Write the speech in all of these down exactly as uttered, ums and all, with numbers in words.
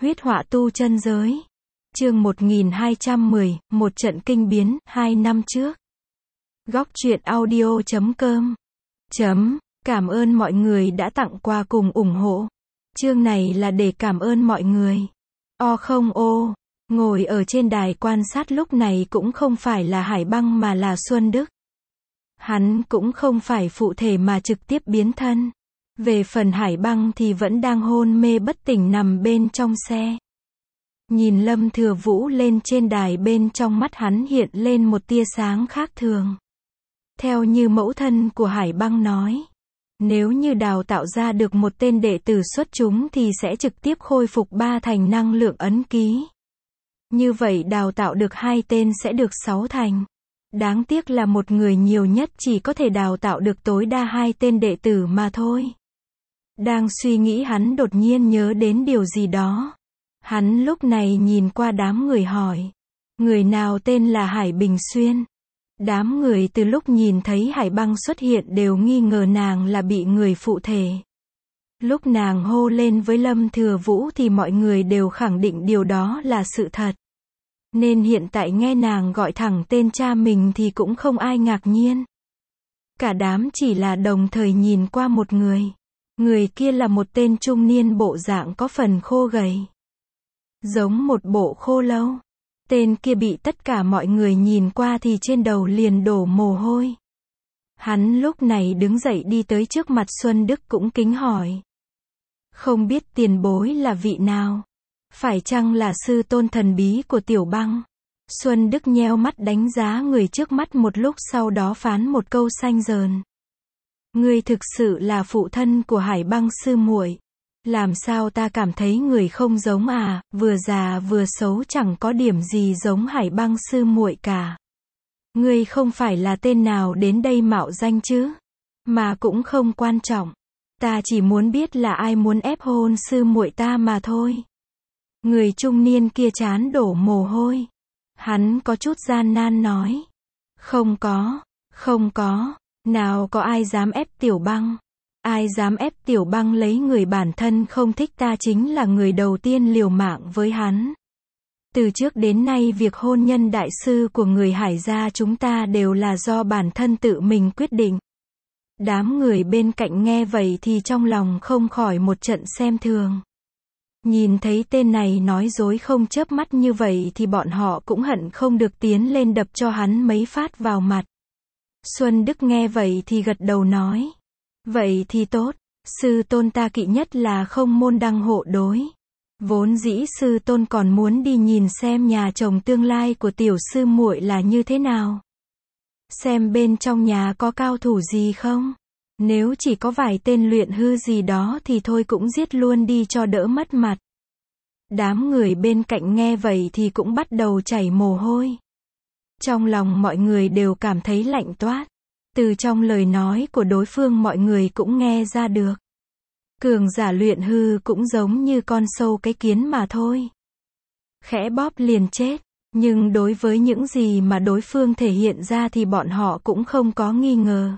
Huyết họa tu chân giới. Chương một nghìn hai trăm mười, một trận kinh biến, hai năm trước. Góc truyện audio chấm com. Chấm, cảm ơn mọi người đã tặng quà cùng ủng hộ. Chương này là để cảm ơn mọi người. O không ô, ngồi ở trên đài quan sát lúc này cũng không phải là Hải Băng mà là Xuân Đức. Hắn cũng không phải phụ thể mà trực tiếp biến thân. Về phần Hải Băng thì vẫn đang hôn mê bất tỉnh nằm bên trong xe. Nhìn Lâm Thừa Vũ lên trên đài, bên trong mắt hắn hiện lên một tia sáng khác thường. Theo như mẫu thân của Hải Băng nói, nếu như đào tạo ra được một tên đệ tử xuất chúng thì sẽ trực tiếp khôi phục ba thành năng lượng ấn ký. Như vậy đào tạo được hai tên sẽ được sáu thành. Đáng tiếc là một người nhiều nhất chỉ có thể đào tạo được tối đa hai tên đệ tử mà thôi. Đang suy nghĩ, hắn đột nhiên nhớ đến điều gì đó. Hắn lúc này nhìn qua đám người hỏi, người nào tên là Hải Bình Xuyên? Đám người từ lúc nhìn thấy Hải Băng xuất hiện đều nghi ngờ nàng là bị người phụ thể. Lúc nàng hô lên với Lâm Thừa Vũ thì mọi người đều khẳng định điều đó là sự thật. Nên hiện tại nghe nàng gọi thẳng tên cha mình thì cũng không ai ngạc nhiên. Cả đám chỉ là đồng thời nhìn qua một người. Người kia là một tên trung niên bộ dạng có phần khô gầy, giống một bộ khô lâu. Tên kia bị tất cả mọi người nhìn qua thì trên đầu liền đổ mồ hôi. Hắn lúc này đứng dậy đi tới trước mặt Xuân Đức cũng kính hỏi. Không biết tiền bối là vị nào? Phải chăng là sư tôn thần bí của Tiểu Băng? Xuân Đức nheo mắt đánh giá người trước mắt một lúc, sau đó phán một câu xanh dờn. Ngươi thực sự là phụ thân của Hải Băng sư muội? Làm sao ta cảm thấy người không giống à, vừa già vừa xấu, chẳng có điểm gì giống Hải Băng sư muội cả. Ngươi không phải là tên nào đến đây mạo danh chứ? Mà cũng không quan trọng. Ta chỉ muốn biết là ai muốn ép hôn sư muội ta mà thôi. Người trung niên kia trán đổ mồ hôi. Hắn có chút gian nan nói. Không có, không có, nào có ai dám ép Tiểu Băng. Ai dám ép Tiểu Băng lấy người bản thân không thích, ta chính là người đầu tiên liều mạng với hắn. Từ trước đến nay việc hôn nhân đại sư của người Hải gia chúng ta đều là do bản thân tự mình quyết định. Đám người bên cạnh nghe vậy thì trong lòng không khỏi một trận xem thường. Nhìn thấy tên này nói dối không chớp mắt như vậy thì bọn họ cũng hận không được tiến lên đập cho hắn mấy phát vào mặt. Xuân Đức nghe vậy thì gật đầu nói. Vậy thì tốt, sư tôn ta kỵ nhất là không môn đăng hộ đối. Vốn dĩ sư tôn còn muốn đi nhìn xem nhà chồng tương lai của tiểu sư muội là như thế nào. Xem bên trong nhà có cao thủ gì không. Nếu chỉ có vài tên luyện hư gì đó thì thôi cũng giết luôn đi cho đỡ mất mặt. Đám người bên cạnh nghe vậy thì cũng bắt đầu chảy mồ hôi. Trong lòng mọi người đều cảm thấy lạnh toát. Từ trong lời nói của đối phương mọi người cũng nghe ra được. Cường giả luyện hư cũng giống như con sâu cái kiến mà thôi. Khẽ bóp liền chết. Nhưng đối với những gì mà đối phương thể hiện ra thì bọn họ cũng không có nghi ngờ.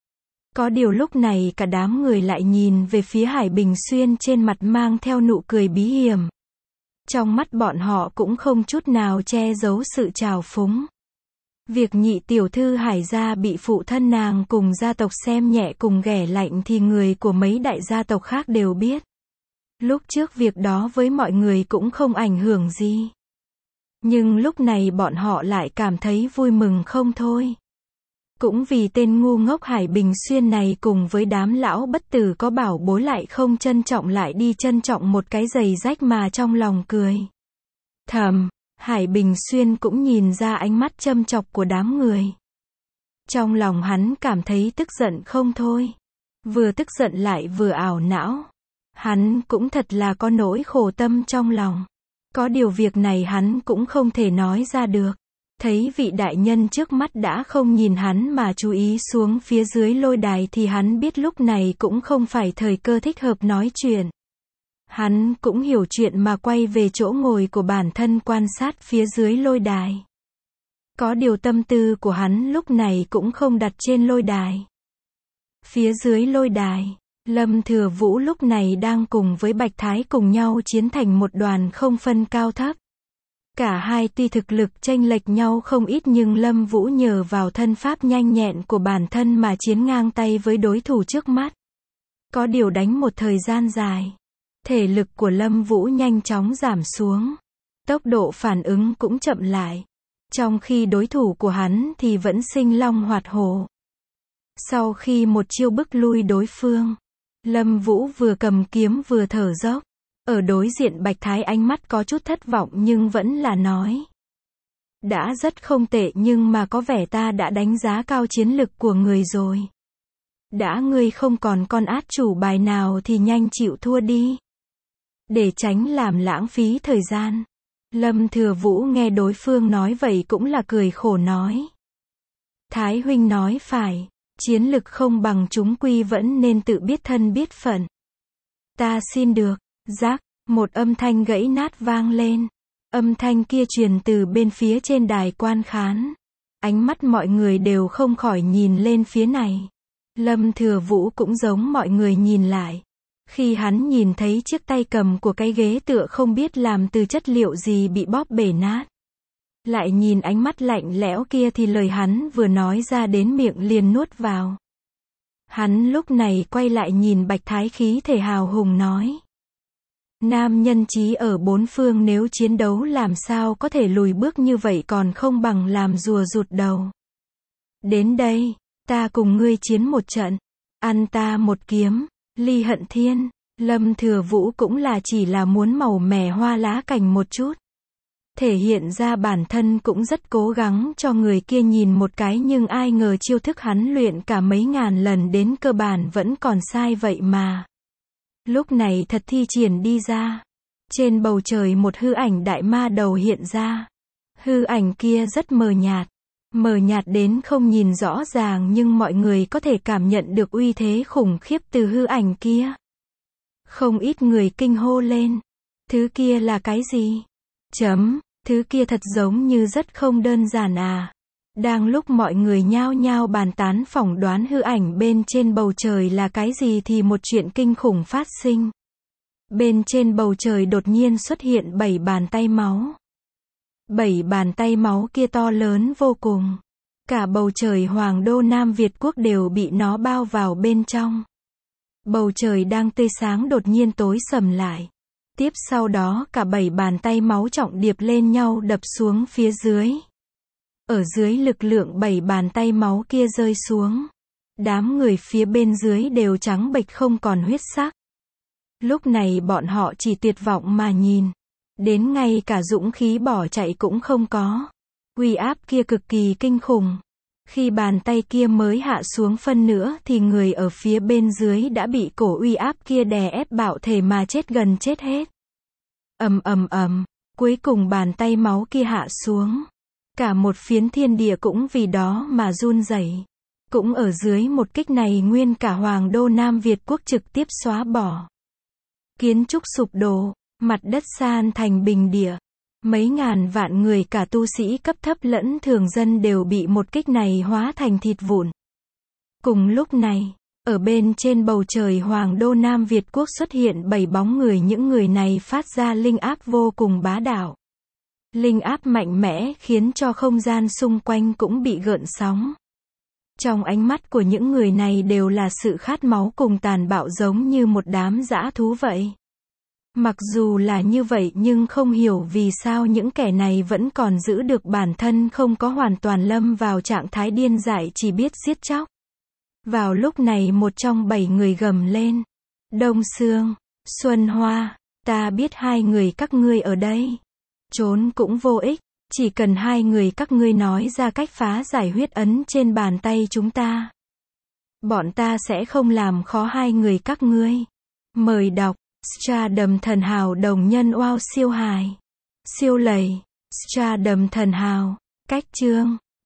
Có điều lúc này cả đám người lại nhìn về phía Hải Bình Xuyên, trên mặt mang theo nụ cười bí hiểm. Trong mắt bọn họ cũng không chút nào che giấu sự trào phúng. Việc nhị tiểu thư Hải gia bị phụ thân nàng cùng gia tộc xem nhẹ cùng ghẻ lạnh thì người của mấy đại gia tộc khác đều biết. Lúc trước việc đó với mọi người cũng không ảnh hưởng gì. Nhưng lúc này bọn họ lại cảm thấy vui mừng không thôi. Cũng vì tên ngu ngốc Hải Bình Xuyên này cùng với đám lão bất tử có bảo bối lại không trân trọng, lại đi trân trọng một cái giày rách mà trong lòng cười thầm. Hải Bình Xuyên cũng nhìn ra ánh mắt châm chọc của đám người. Trong lòng hắn cảm thấy tức giận không thôi. Vừa tức giận lại vừa ảo não. Hắn cũng thật là có nỗi khổ tâm trong lòng. Có điều việc này hắn cũng không thể nói ra được. Thấy vị đại nhân trước mắt đã không nhìn hắn mà chú ý xuống phía dưới lôi đài thì hắn biết lúc này cũng không phải thời cơ thích hợp nói chuyện. Hắn cũng hiểu chuyện mà quay về chỗ ngồi của bản thân quan sát phía dưới lôi đài. Có điều tâm tư của hắn lúc này cũng không đặt trên lôi đài. Phía dưới lôi đài, Lâm Thừa Vũ lúc này đang cùng với Bạch Thái cùng nhau chiến thành một đoàn không phân cao thấp. Cả hai tuy thực lực chênh lệch nhau không ít nhưng Lâm Vũ nhờ vào thân pháp nhanh nhẹn của bản thân mà chiến ngang tay với đối thủ trước mắt. Có điều đánh một thời gian dài, thể lực của Lâm Vũ nhanh chóng giảm xuống. Tốc độ phản ứng cũng chậm lại. Trong khi đối thủ của hắn thì vẫn sinh long hoạt hổ. Sau khi một chiêu bức lui đối phương, Lâm Vũ vừa cầm kiếm vừa thở dốc. Ở đối diện Bạch Thái ánh mắt có chút thất vọng nhưng vẫn là nói. Đã rất không tệ nhưng mà có vẻ ta đã đánh giá cao chiến lực của người rồi. Đã ngươi không còn con át chủ bài nào thì nhanh chịu thua đi. Để tránh làm lãng phí thời gian. Lâm Thừa Vũ nghe đối phương nói vậy cũng là cười khổ nói. Thái huynh nói phải, chiến lực không bằng chúng quy vẫn nên tự biết thân biết phận. Ta xin được. Rắc, một âm thanh gãy nát vang lên. Âm thanh kia truyền từ bên phía trên đài quan khán. Ánh mắt mọi người đều không khỏi nhìn lên phía này. Lâm Thừa Vũ cũng giống mọi người nhìn lại. Khi hắn nhìn thấy chiếc tay cầm của cái ghế tựa không biết làm từ chất liệu gì bị bóp bể nát. Lại nhìn ánh mắt lạnh lẽo kia thì lời hắn vừa nói ra đến miệng liền nuốt vào. Hắn lúc này quay lại nhìn Bạch Thái khí thể hào hùng nói. Nam nhân chí ở bốn phương nếu chiến đấu làm sao có thể lùi bước như vậy còn không bằng làm rùa rụt đầu. Đến đây, ta cùng ngươi chiến một trận, ăn ta một kiếm, ly hận thiên. Lâm Thừa Vũ cũng là chỉ là muốn màu mè hoa lá cành một chút. Thể hiện ra bản thân cũng rất cố gắng cho người kia nhìn một cái nhưng ai ngờ chiêu thức hắn luyện cả mấy ngàn lần đến cơ bản vẫn còn sai vậy mà. Lúc này thật thi triển đi ra. Trên bầu trời một hư ảnh đại ma đầu hiện ra. Hư ảnh kia rất mờ nhạt. Mờ nhạt đến không nhìn rõ ràng nhưng mọi người có thể cảm nhận được uy thế khủng khiếp từ hư ảnh kia. Không ít người kinh hô lên. Thứ kia là cái gì? Chấm, thứ kia thật giống như rất không đơn giản à. Đang lúc mọi người nhao nhao bàn tán phỏng đoán hư ảnh bên trên bầu trời là cái gì thì một chuyện kinh khủng phát sinh. Bên trên bầu trời đột nhiên xuất hiện bảy bàn tay máu. Bảy bàn tay máu kia to lớn vô cùng. Cả bầu trời Hoàng đô Nam Việt Quốc đều bị nó bao vào bên trong. Bầu trời đang tươi sáng đột nhiên tối sầm lại. Tiếp sau đó cả bảy bàn tay máu trọng điệp lên nhau đập xuống phía dưới. Ở dưới lực lượng bảy bàn tay máu kia rơi xuống. Đám người phía bên dưới đều trắng bệch không còn huyết sắc. Lúc này bọn họ chỉ tuyệt vọng mà nhìn. Đến ngay cả dũng khí bỏ chạy cũng không có. Uy áp kia cực kỳ kinh khủng. Khi bàn tay kia mới hạ xuống phân nữa thì người ở phía bên dưới đã bị cổ uy áp kia đè ép bạo thể mà chết gần chết hết. Ầm ầm ầm, cuối cùng bàn tay máu kia hạ xuống. Cả một phiến thiên địa cũng vì đó mà run rẩy. Cũng ở dưới một kích này nguyên cả Hoàng đô Nam Việt Quốc trực tiếp xóa bỏ. Kiến trúc sụp đổ, mặt đất san thành bình địa. Mấy ngàn vạn người cả tu sĩ cấp thấp lẫn thường dân đều bị một kích này hóa thành thịt vụn. Cùng lúc này, ở bên trên bầu trời Hoàng đô Nam Việt Quốc xuất hiện bảy bóng người, những người này phát ra linh áp vô cùng bá đạo. Linh áp mạnh mẽ khiến cho không gian xung quanh cũng bị gợn sóng. Trong ánh mắt của những người này đều là sự khát máu cùng tàn bạo giống như một đám dã thú vậy. Mặc dù là như vậy nhưng không hiểu vì sao những kẻ này vẫn còn giữ được bản thân không có hoàn toàn lâm vào trạng thái điên dại chỉ biết giết chóc. Vào lúc này một trong bảy người gầm lên. Đông Sương, Xuân Hoa, ta biết hai người các ngươi ở đây. Trốn cũng vô ích, chỉ cần hai người các ngươi nói ra cách phá giải huyết ấn trên bàn tay chúng ta. Bọn ta sẽ không làm khó hai người các ngươi. Mời đọc, Stardom thần hào đồng nhân wow siêu hài. Siêu lầy, Stardom thần hào, cách chương.